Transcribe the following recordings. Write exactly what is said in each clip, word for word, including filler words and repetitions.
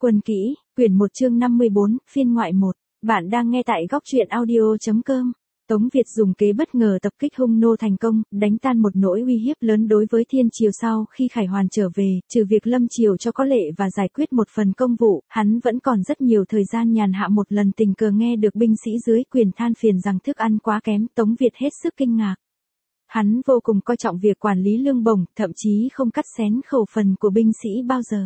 Quân kỹ, quyển một chương năm mươi bốn, phiên ngoại một. Bạn đang nghe tại góc truyện audio chấm com. Tống Việt dùng kế bất ngờ tập kích Hung Nô thành công, đánh tan một nỗi uy hiếp lớn đối với Thiên Triều. Sau khi Khải Hoàn trở về, trừ việc lâm triều cho có lệ và giải quyết một phần công vụ, hắn vẫn còn rất nhiều thời gian nhàn hạ. Một lần tình cờ nghe được binh sĩ dưới quyền than phiền rằng thức ăn quá kém, Tống Việt hết sức kinh ngạc. Hắn vô cùng coi trọng việc quản lý lương bổng, thậm chí không cắt xén khẩu phần của binh sĩ bao giờ.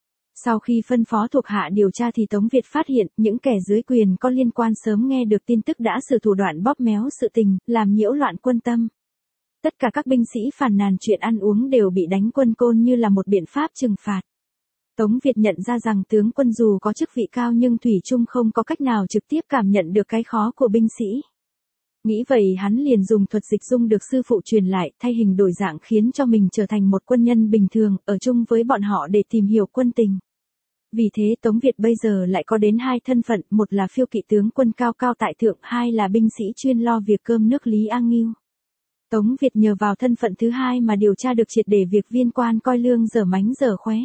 Sau khi phân phó thuộc hạ điều tra thì Tống Việt phát hiện những kẻ dưới quyền có liên quan sớm nghe được tin tức đã sử thủ đoạn bóp méo sự tình, làm nhiễu loạn quân tâm. Tất cả các binh sĩ phàn nàn chuyện ăn uống đều bị đánh quân côn như là một biện pháp trừng phạt. Tống Việt nhận ra rằng tướng quân dù có chức vị cao nhưng thủy chung không có cách nào trực tiếp cảm nhận được cái khó của binh sĩ. Nghĩ vậy hắn liền dùng thuật dịch dung được sư phụ truyền lại, thay hình đổi dạng khiến cho mình trở thành một quân nhân bình thường, ở chung với bọn họ để tìm hiểu quân tình. Vì thế Tống Việt bây giờ lại có đến hai thân phận, một là phiêu kỵ tướng quân cao cao tại thượng, hai là binh sĩ chuyên lo việc cơm nước Lý A Ngưu. Tống Việt nhờ vào thân phận thứ hai mà điều tra được triệt để việc viên quan coi lương dở mánh dở khóe.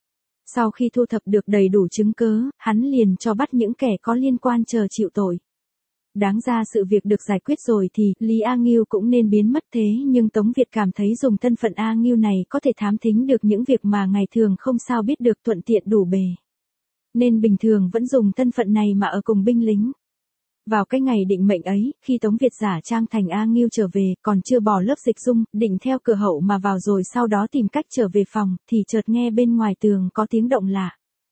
Sau khi thu thập được đầy đủ chứng cớ, hắn liền cho bắt những kẻ có liên quan chờ chịu tội. Đáng ra sự việc được giải quyết rồi thì Lý A Ngưu cũng nên biến mất, thế nhưng Tống Việt cảm thấy dùng thân phận A Ngưu này có thể thám thính được những việc mà ngày thường không sao biết được, thuận tiện đủ bề. Nên bình thường vẫn dùng thân phận này mà ở cùng binh lính. Vào cái ngày định mệnh ấy, khi Tống Việt giả trang thành A Ngưu trở về, còn chưa bỏ lớp dịch dung, định theo cửa hậu mà vào rồi sau đó tìm cách trở về phòng, thì chợt nghe bên ngoài tường có tiếng động lạ.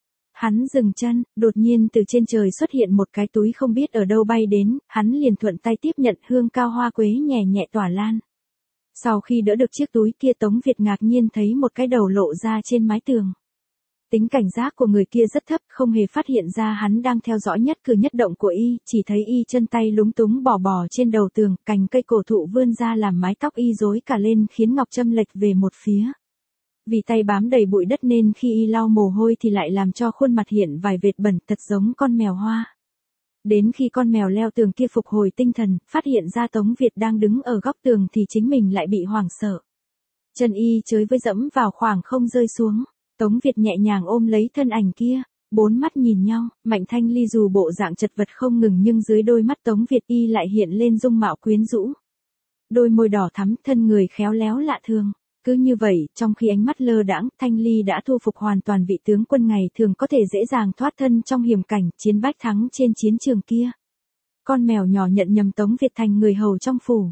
Hắn dừng chân, đột nhiên từ trên trời xuất hiện một cái túi không biết ở đâu bay đến, hắn liền thuận tay tiếp nhận, hương cao hoa quế nhẹ nhẹ tỏa lan. Sau khi đỡ được chiếc túi kia, Tống Việt ngạc nhiên thấy một cái đầu lộ ra trên mái tường. Tính cảnh giác của người kia rất thấp, không hề phát hiện ra hắn đang theo dõi nhất cử nhất động của y, chỉ thấy y chân tay lúng túng bò bò trên đầu tường, cành cây cổ thụ vươn ra làm mái tóc y rối cả lên khiến ngọc châm lệch về một phía. Vì tay bám đầy bụi đất nên khi y lau mồ hôi thì lại làm cho khuôn mặt hiện vài vệt bẩn, thật giống con mèo hoa. Đến khi con mèo leo tường kia phục hồi tinh thần, phát hiện ra Tống Việt đang đứng ở góc tường thì chính mình lại bị hoảng sợ. Chân y chới với dẫm vào khoảng không rơi xuống. Tống Việt nhẹ nhàng ôm lấy thân ảnh kia, bốn mắt nhìn nhau, Mạnh Thanh Ly dù bộ dạng chật vật không ngừng nhưng dưới đôi mắt Tống Việt y lại hiện lên dung mạo quyến rũ. Đôi môi đỏ thắm, thân người khéo léo lạ thường. Cứ như vậy, trong khi ánh mắt lơ đãng, Thanh Ly đã thu phục hoàn toàn vị tướng quân ngày thường có thể dễ dàng thoát thân trong hiểm cảnh chiến bách thắng trên chiến trường kia. Con mèo nhỏ nhận nhầm Tống Việt thành người hầu trong phủ.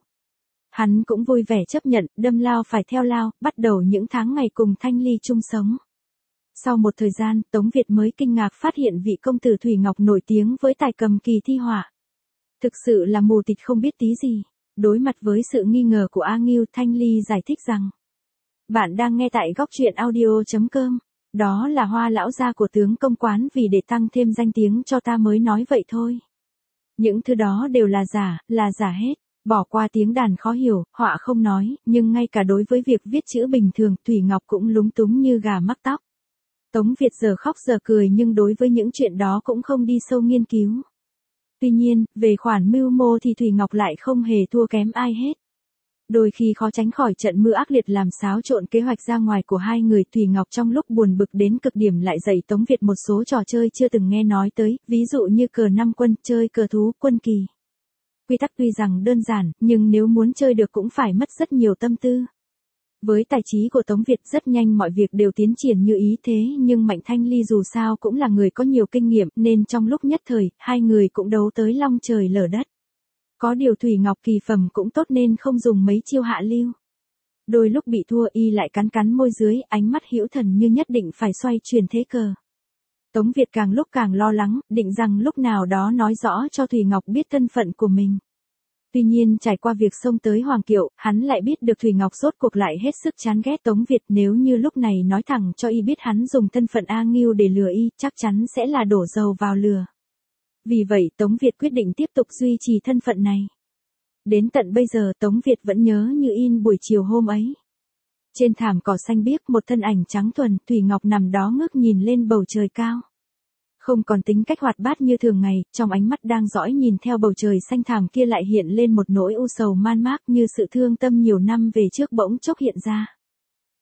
Hắn cũng vui vẻ chấp nhận, đâm lao phải theo lao, bắt đầu những tháng ngày cùng Thanh Ly chung sống. Sau một thời gian, Tống Việt mới kinh ngạc phát hiện vị công tử Thủy Ngọc nổi tiếng với tài cầm kỳ thi họa. Thực sự là mù tịt không biết tí gì. Đối mặt với sự nghi ngờ của A Ngưu, Thanh Ly giải thích rằng: Bạn đang nghe tại góc truyện audio chấm com. Đó là hoa lão gia của tướng công quán, vì để tăng thêm danh tiếng cho ta mới nói vậy thôi. Những thứ đó đều là giả, là giả hết. Bỏ qua tiếng đàn khó hiểu, họa không nói, nhưng ngay cả đối với việc viết chữ bình thường, Thủy Ngọc cũng lúng túng như gà mắc tóc. Tống Việt giờ khóc giờ cười nhưng đối với những chuyện đó cũng không đi sâu nghiên cứu. Tuy nhiên, về khoản mưu mô thì Thủy Ngọc lại không hề thua kém ai hết. Đôi khi khó tránh khỏi trận mưa ác liệt làm xáo trộn kế hoạch ra ngoài của hai người. Thủy Ngọc trong lúc buồn bực đến cực điểm lại dạy Tống Việt một số trò chơi chưa từng nghe nói tới, ví dụ như cờ năm quân, chơi cờ thú, quân kỳ. Quy tắc tuy rằng đơn giản, nhưng nếu muốn chơi được cũng phải mất rất nhiều tâm tư. Với tài trí của Tống Việt rất nhanh mọi việc đều tiến triển như ý thế, nhưng Mạnh Thanh Ly dù sao cũng là người có nhiều kinh nghiệm nên trong lúc nhất thời, hai người cũng đấu tới long trời lở đất. Có điều Thủy Ngọc kỳ phẩm cũng tốt nên không dùng mấy chiêu hạ lưu. Đôi lúc bị thua y lại cắn cắn môi dưới, ánh mắt hữu thần như nhất định phải xoay chuyển thế cờ. Tống Việt càng lúc càng lo lắng, định rằng lúc nào đó nói rõ cho Thủy Ngọc biết thân phận của mình. Tuy nhiên trải qua việc xông tới Hoàng Kiệu, hắn lại biết được Thủy Ngọc rốt cuộc lại hết sức chán ghét Tống Việt. Nếu như lúc này nói thẳng cho y biết hắn dùng thân phận A Ngưu để lừa y, chắc chắn sẽ là đổ dầu vào lửa. Vì vậy Tống Việt quyết định tiếp tục duy trì thân phận này. Đến tận bây giờ Tống Việt vẫn nhớ như in buổi chiều hôm ấy. Trên thảm cỏ xanh biếc, một thân ảnh trắng thuần, Thủy Ngọc nằm đó ngước nhìn lên bầu trời cao. Không còn tính cách hoạt bát như thường ngày, trong ánh mắt đang dõi nhìn theo bầu trời xanh thẳm kia lại hiện lên một nỗi u sầu man mác, như sự thương tâm nhiều năm về trước bỗng chốc hiện ra.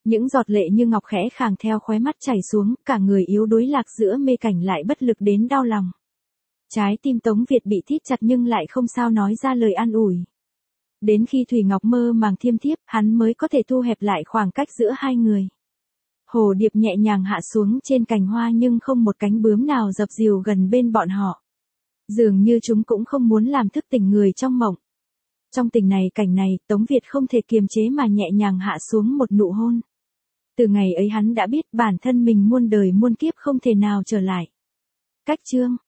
Những giọt lệ như ngọc khẽ khàng theo khóe mắt chảy xuống, cả người yếu đuối lạc giữa mê cảnh lại bất lực đến đau lòng. Trái tim Tống Việt bị thít chặt nhưng lại không sao nói ra lời an ủi. Đến khi Thủy Ngọc mơ màng thiêm thiếp, hắn mới có thể thu hẹp lại khoảng cách giữa hai người. Hồ điệp nhẹ nhàng hạ xuống trên cành hoa nhưng không một cánh bướm nào dập dìu gần bên bọn họ. Dường như chúng cũng không muốn làm thức tỉnh người trong mộng. Trong tình này cảnh này, Tống Việt không thể kiềm chế mà nhẹ nhàng hạ xuống một nụ hôn. Từ ngày ấy hắn đã biết bản thân mình muôn đời muôn kiếp không thể nào trở lại. Cách chương